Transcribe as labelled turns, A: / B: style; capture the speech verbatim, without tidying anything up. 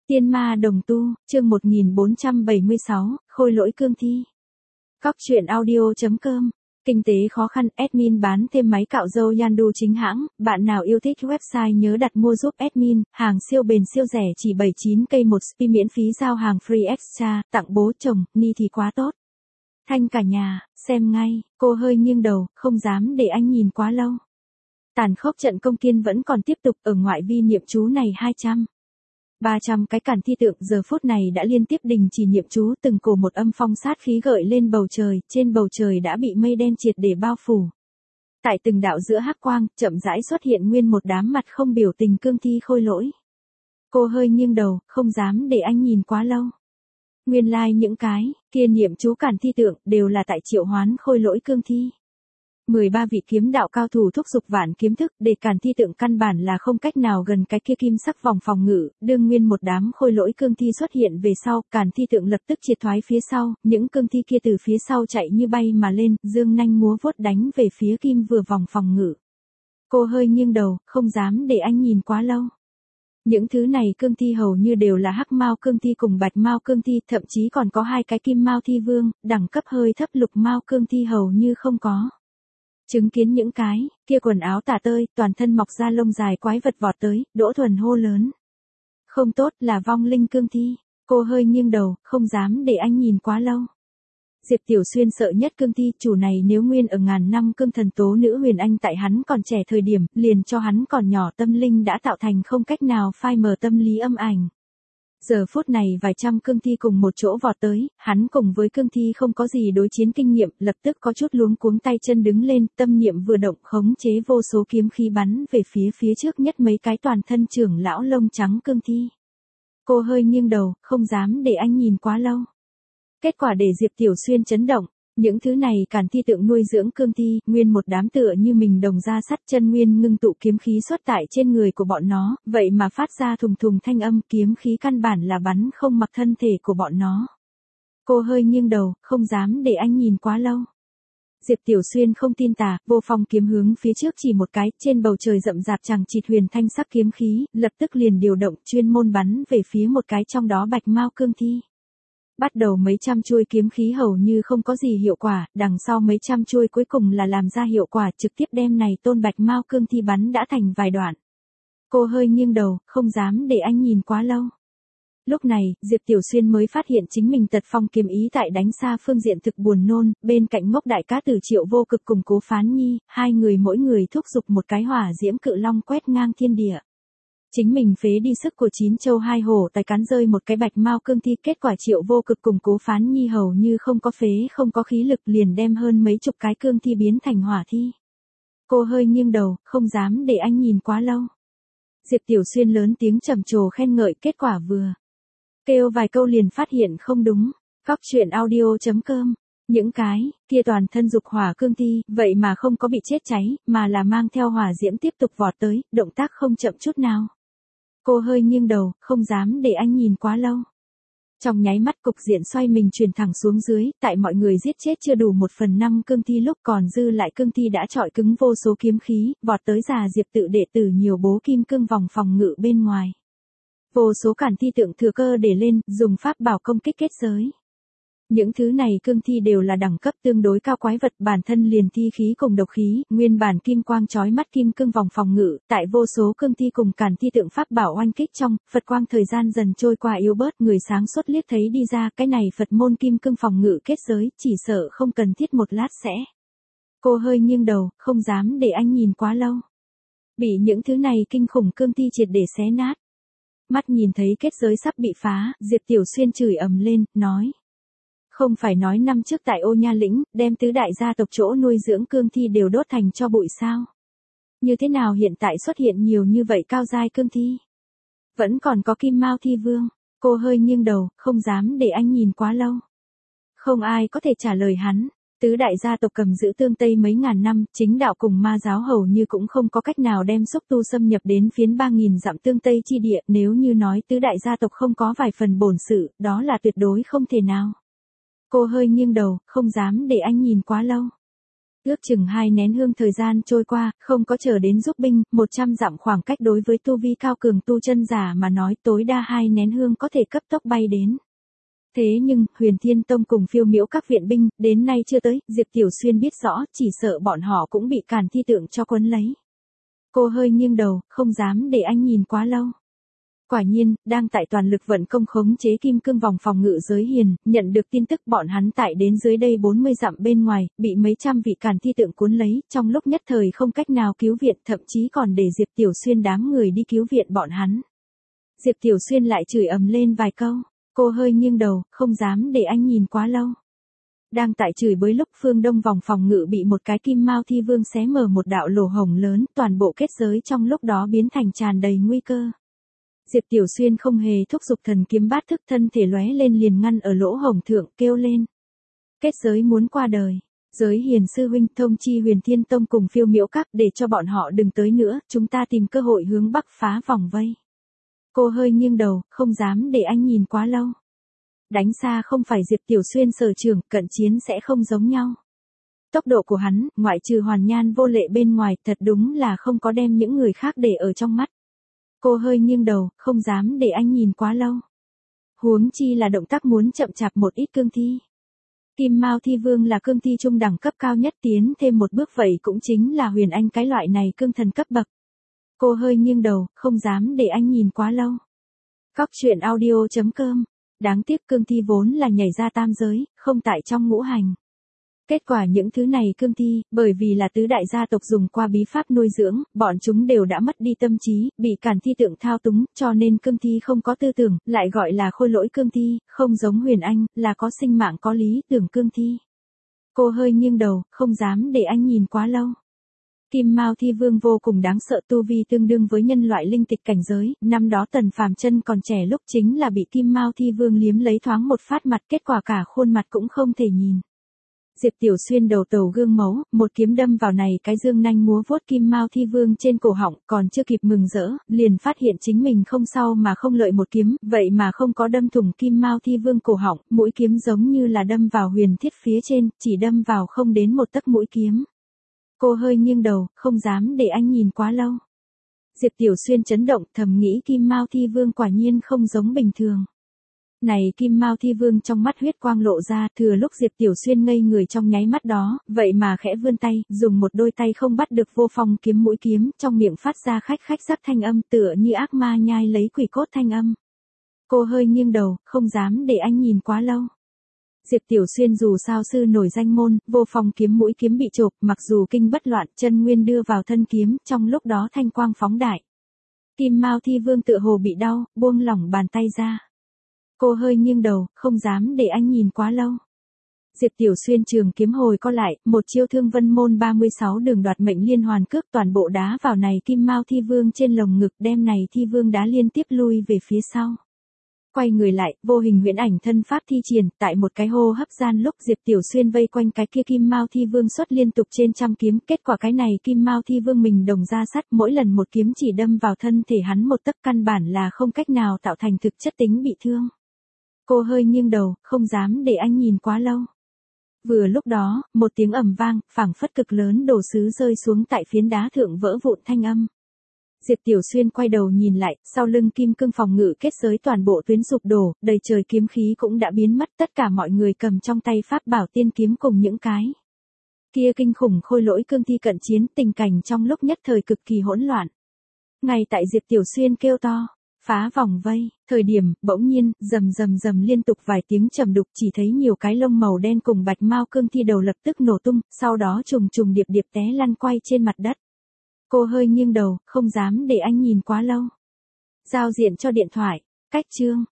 A: Tiên ma đồng tu, chương một nghìn bốn trăm bảy mươi sáu, khôi lỗi cương thi. Cóc truyện audio chấm com. Kinh tế khó khăn, admin bán thêm máy cạo râu Yandu chính hãng, bạn nào yêu thích website nhớ đặt mua giúp admin, hàng siêu bền siêu rẻ chỉ bảy mươi chín k một spi miễn phí giao hàng free extra, tặng bố chồng, ni thì quá tốt. Thanh cả nhà, xem ngay, cô hơi nghiêng đầu, không dám để anh nhìn quá lâu. Tàn khốc trận công kiên vẫn còn tiếp tục ở ngoại vi niệm chú này hai trăm. ba trăm cái càn thi tượng giờ phút này đã liên tiếp đình chỉ niệm chú, từng cổ một âm phong sát khí gợi lên bầu trời, trên bầu trời đã bị mây đen triệt để bao phủ. Tại từng đạo giữa hắc quang, chậm rãi xuất hiện nguyên một đám mặt không biểu tình cương thi khôi lỗi. Cô hơi nghiêng đầu, không dám để anh nhìn quá lâu. Nguyên lai like những cái kia niệm chú càn thi tượng đều là tại triệu hoán khôi lỗi cương thi. mười ba vị kiếm đạo cao thủ thúc giục vạn kiếm thức để càn thi tượng căn bản là không cách nào gần cái kia kim sắc vòng phòng ngự, đương nguyên một đám khôi lỗi cương thi xuất hiện về sau, càn thi tượng lập tức triệt thoái phía sau, những cương thi kia từ phía sau chạy như bay mà lên, dương nanh múa vuốt đánh về phía kim vừa vòng phòng ngự. Cô hơi nghiêng đầu, không dám để anh nhìn quá lâu. Những thứ này cương thi hầu như đều là hắc mao cương thi cùng bạch mao cương thi, thậm chí còn có hai cái kim mao thi vương, đẳng cấp hơi thấp lục mao cương thi hầu như không có. Chứng kiến những cái kia quần áo tả tơi, toàn thân mọc ra lông dài quái vật vọt tới, Đỗ Thuần hô lớn. Không tốt, là vong linh cương thi. Cô hơi nghiêng đầu, không dám để anh nhìn quá lâu. Diệp Tiểu Xuyên sợ nhất cương thi, chủ này nếu nguyên ở ngàn năm cương thần tố nữ huyền anh tại hắn còn trẻ thời điểm, liền cho hắn còn nhỏ tâm linh đã tạo thành không cách nào phai mờ tâm lý âm ảnh. Giờ phút này vài trăm cương thi cùng một chỗ vọt tới, hắn cùng với cương thi không có gì đối chiến kinh nghiệm, lập tức có chút luống cuống tay chân đứng lên, tâm niệm vừa động khống chế vô số kiếm khí bắn về phía phía trước nhất mấy cái toàn thân trưởng lão lông trắng cương thi. Cô hơi nghiêng đầu, không dám để anh nhìn quá lâu. Kết quả để Diệp Tiểu Xuyên chấn động. Những thứ này càn thi tượng nuôi dưỡng cương thi, nguyên một đám tựa như mình đồng ra sắt chân nguyên ngưng tụ kiếm khí xuất tại trên người của bọn nó, vậy mà phát ra thùng thùng thanh âm, kiếm khí căn bản là bắn không mặc thân thể của bọn nó. Cô hơi nghiêng đầu, không dám để anh nhìn quá lâu. Diệp Tiểu Xuyên không tin tà, vô phong kiếm hướng phía trước chỉ một cái, trên bầu trời rậm rạp chằng chịt huyền thanh sắc kiếm khí, lập tức liền điều động chuyên môn bắn về phía một cái trong đó bạch mao cương thi. Bắt đầu mấy trăm chuôi kiếm khí hầu như không có gì hiệu quả, đằng sau mấy trăm chuôi cuối cùng là làm ra hiệu quả, trực tiếp đem này tôn bạch mao cương thi bắn đã thành vài đoạn. Cô hơi nghiêng đầu, không dám để anh nhìn quá lâu. Lúc này, Diệp Tiểu Xuyên mới phát hiện chính mình tật phong kiếm ý tại đánh xa phương diện thực buồn nôn, bên cạnh ngốc đại cá tử Triệu Vô Cực cùng Cố Phán Nhi, hai người mỗi người thúc giục một cái hỏa diễm cự long quét ngang thiên địa. Chính mình phế đi sức của chín châu hai hổ tài cắn rơi một cái bạch mao cương thi, kết quả Triệu Vô Cực cùng Cố Phán Nhi hầu như không có phế không có khí lực liền đem hơn mấy chục cái cương thi biến thành hỏa thi. Cô hơi nghiêng đầu, không dám để anh nhìn quá lâu. Diệp Tiểu Xuyên lớn tiếng trầm trồ khen ngợi, kết quả vừa kêu vài câu liền phát hiện không đúng. Cóc truyện audio chấm com. Những cái kia toàn thân dục hỏa cương thi, vậy mà không có bị chết cháy, mà là mang theo hỏa diễm tiếp tục vọt tới, động tác không chậm chút nào. Cô hơi nghiêng đầu, không dám để anh nhìn quá lâu. Trong nháy mắt cục diện xoay mình truyền thẳng xuống dưới, tại mọi người giết chết chưa đủ một phần năm cương thi lúc còn dư lại cương thi đã trọi cứng vô số kiếm khí, vọt tới già Diệp tự đệ tử nhiều bố kim cương vòng phòng ngự bên ngoài. Vô số càn thi tượng thừa cơ để lên, dùng pháp bảo công kích kết giới. Những thứ này cương thi đều là đẳng cấp tương đối cao quái vật, bản thân liền thi khí cùng độc khí, nguyên bản kim quang chói mắt kim cương vòng phòng ngự, tại vô số cương thi cùng càn thi tượng pháp bảo oanh kích trong, Phật quang thời gian dần trôi qua yếu bớt, người sáng suốt liếc thấy đi ra, cái này Phật môn kim cương phòng ngự kết giới, chỉ sợ không cần thiết một lát sẽ. Cô hơi nghiêng đầu, không dám để anh nhìn quá lâu. Bị những thứ này kinh khủng cương thi triệt để xé nát. Mắt nhìn thấy kết giới sắp bị phá, Diệp Tiểu Xuyên chửi ầm lên, nói. Không phải nói năm trước tại Ô Nha Lĩnh, đem tứ đại gia tộc chỗ nuôi dưỡng cương thi đều đốt thành cho bụi sao? Như thế nào hiện tại xuất hiện nhiều như vậy cao giai cương thi? Vẫn còn có kim mao thi vương. Cô hơi nghiêng đầu, không dám để anh nhìn quá lâu. Không ai có thể trả lời hắn. Tứ đại gia tộc cầm giữ tương Tây mấy ngàn năm, chính đạo cùng ma giáo hầu như cũng không có cách nào đem xúc tu xâm nhập đến phiến ba nghìn dặm tương Tây chi địa, nếu như nói tứ đại gia tộc không có vài phần bổn sự, đó là tuyệt đối không thể nào. Cô hơi nghiêng đầu, không dám để anh nhìn quá lâu. Ước chừng hai nén hương thời gian trôi qua, không có chờ đến giúp binh, một trăm dặm khoảng cách đối với tu vi cao cường tu chân giả mà nói tối đa hai nén hương có thể cấp tốc bay đến. Thế nhưng, Huyền Thiên Tông cùng Phiêu Miễu các viện binh, đến nay chưa tới, Diệp Tiểu Xuyên biết rõ, chỉ sợ bọn họ cũng bị càn thi tượng cho quấn lấy. Cô hơi nghiêng đầu, không dám để anh nhìn quá lâu. Quả nhiên, đang tại toàn lực vận công khống chế kim cương vòng phòng ngự giới hiền, nhận được tin tức bọn hắn tại đến dưới đây bốn mươi dặm bên ngoài, bị mấy trăm vị càn thi tượng cuốn lấy, trong lúc nhất thời không cách nào cứu viện, thậm chí còn để Diệp Tiểu Xuyên đám người đi cứu viện bọn hắn. Diệp Tiểu Xuyên lại chửi ầm lên vài câu, cô hơi nghiêng đầu, không dám để anh nhìn quá lâu. Đang tại chửi bới lúc phương đông vòng phòng ngự bị một cái kim mao thi vương xé mở một đạo lỗ hổng lớn, toàn bộ kết giới trong lúc đó biến thành tràn đầy nguy cơ. Diệp Tiểu Xuyên không hề thúc giục thần kiếm bát thức, thân thể lóe lên liền ngăn ở lỗ hổng thượng, kêu lên. Kết giới muốn qua đời. Giới hiền sư huynh thông chi Huyền Thiên Tông cùng Phiêu Miễu các để cho bọn họ đừng tới nữa, chúng ta tìm cơ hội hướng bắc phá vòng vây. Cô hơi nghiêng đầu, không dám để anh nhìn quá lâu. Đánh xa không phải Diệp Tiểu Xuyên sở trường, cận chiến sẽ không giống nhau. Tốc độ của hắn, ngoại trừ Hoàn Nhan vô lệ bên ngoài, thật đúng là không có đem những người khác để ở trong mắt. Cô hơi nghiêng đầu, không dám để anh nhìn quá lâu. Huống chi là động tác muốn chậm chạp một ít cương thi. Kim Mao Thi Vương là cương thi trung đẳng cấp cao nhất, tiến thêm một bước vậy cũng chính là Huyền Anh cái loại này cương thần cấp bậc. Cô hơi nghiêng đầu, không dám để anh nhìn quá lâu. Cóc truyện audio chấm com. Đáng tiếc cương thi vốn là nhảy ra tam giới, không tại trong ngũ hành. Kết quả những thứ này cương thi, bởi vì là tứ đại gia tộc dùng qua bí pháp nuôi dưỡng, bọn chúng đều đã mất đi tâm trí, bị càn thi tượng thao túng, cho nên cương thi không có tư tưởng, lại gọi là khôi lỗi cương thi, không giống Huyền Anh, là có sinh mạng có lý tưởng cương thi. Cô hơi nghiêng đầu, không dám để anh nhìn quá lâu. Kim Mao Thi Vương vô cùng đáng sợ, tu vi tương đương với nhân loại linh tịch cảnh giới, năm đó Tần Phàm Chân còn trẻ lúc chính là bị Kim Mao Thi Vương liếm lấy thoáng một phát mặt, kết quả cả khuôn mặt cũng không thể nhìn. Diệp Tiểu Xuyên đầu tàu gương máu, một kiếm đâm vào này cái dương nanh múa vuốt Kim Mao Thi Vương trên cổ họng, còn chưa kịp mừng rỡ, liền phát hiện chính mình không sao mà không lợi một kiếm, vậy mà không có đâm thủng Kim Mao Thi Vương cổ họng, mũi kiếm giống như là đâm vào huyền thiết phía trên, chỉ đâm vào không đến một tấc mũi kiếm. Cô hơi nghiêng đầu, không dám để anh nhìn quá lâu. Diệp Tiểu Xuyên chấn động, thầm nghĩ Kim Mao Thi Vương quả nhiên không giống bình thường. Này Kim Mao Thi Vương trong mắt huyết quang lộ ra, thừa lúc Diệp Tiểu Xuyên ngây người trong nháy mắt đó, vậy mà khẽ vươn tay, dùng một đôi tay không bắt được vô phong kiếm mũi kiếm, trong miệng phát ra khách khách sắc thanh âm, tựa như ác ma nhai lấy quỷ cốt thanh âm. Cô hơi nghiêng đầu, không dám để anh nhìn quá lâu. Diệp Tiểu Xuyên dù sao sư nổi danh môn, vô phong kiếm mũi kiếm bị chộp, mặc dù kinh bất loạn, chân nguyên đưa vào thân kiếm, trong lúc đó thanh quang phóng đại. Kim Mao Thi Vương tựa hồ bị đau, buông lỏng bàn tay ra. Cô hơi nghiêng đầu, không dám để anh nhìn quá lâu. Diệp Tiểu Xuyên trường kiếm hồi co lại, một chiêu Thương Vân môn ba mươi sáu đường đoạt mệnh liên hoàn cước toàn bộ đá vào này Kim Mao Thi Vương trên lồng ngực, đem này Thi Vương đá liên tiếp lui về phía sau. Quay người lại, vô hình huyễn ảnh thân pháp thi triển, tại một cái hô hấp gian lúc Diệp Tiểu Xuyên vây quanh cái kia Kim Mao Thi Vương xuất liên tục trên trăm kiếm, kết quả cái này Kim Mao Thi Vương mình đồng ra sắt, mỗi lần một kiếm chỉ đâm vào thân thể hắn một tấc, căn bản là không cách nào tạo thành thực chất tính bị thương. Cô hơi nghiêng đầu, không dám để anh nhìn quá lâu. Vừa lúc đó, một tiếng ầm vang, phảng phất cực lớn đồ sứ rơi xuống tại phiến đá thượng vỡ vụn thanh âm. Diệp Tiểu Xuyên quay đầu nhìn lại, sau lưng kim cương phòng ngự kết giới toàn bộ tuyến sụp đổ, đầy trời kiếm khí cũng đã biến mất, tất cả mọi người cầm trong tay pháp bảo tiên kiếm cùng những cái kia kinh khủng khôi lỗi cương thi cận chiến, tình cảnh trong lúc nhất thời cực kỳ hỗn loạn. Ngay tại Diệp Tiểu Xuyên kêu to, phá vòng vây, thời điểm, bỗng nhiên, rầm rầm rầm liên tục vài tiếng trầm đục, chỉ thấy nhiều cái lông màu đen cùng bạch mao cương thi đầu lập tức nổ tung, sau đó trùng trùng điệp điệp té lăn quay trên mặt đất. Cô hơi nghiêng đầu, không dám để anh nhìn quá lâu. Giao diện cho điện thoại, cách chương.